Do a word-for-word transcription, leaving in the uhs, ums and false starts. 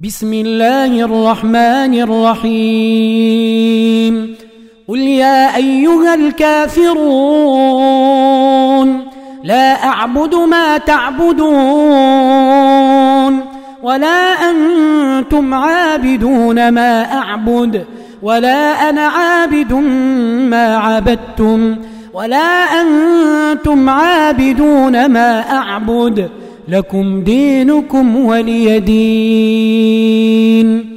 بسم الله الرحمن الرحيم قل يا أيها الكافرون لا أعبد ما تعبدون ولا أنتم عابدون ما أعبد ولا أنا عابد ما عبدتم ولا أنتم عابدون ما أعبد لكم دينكم ولي دين.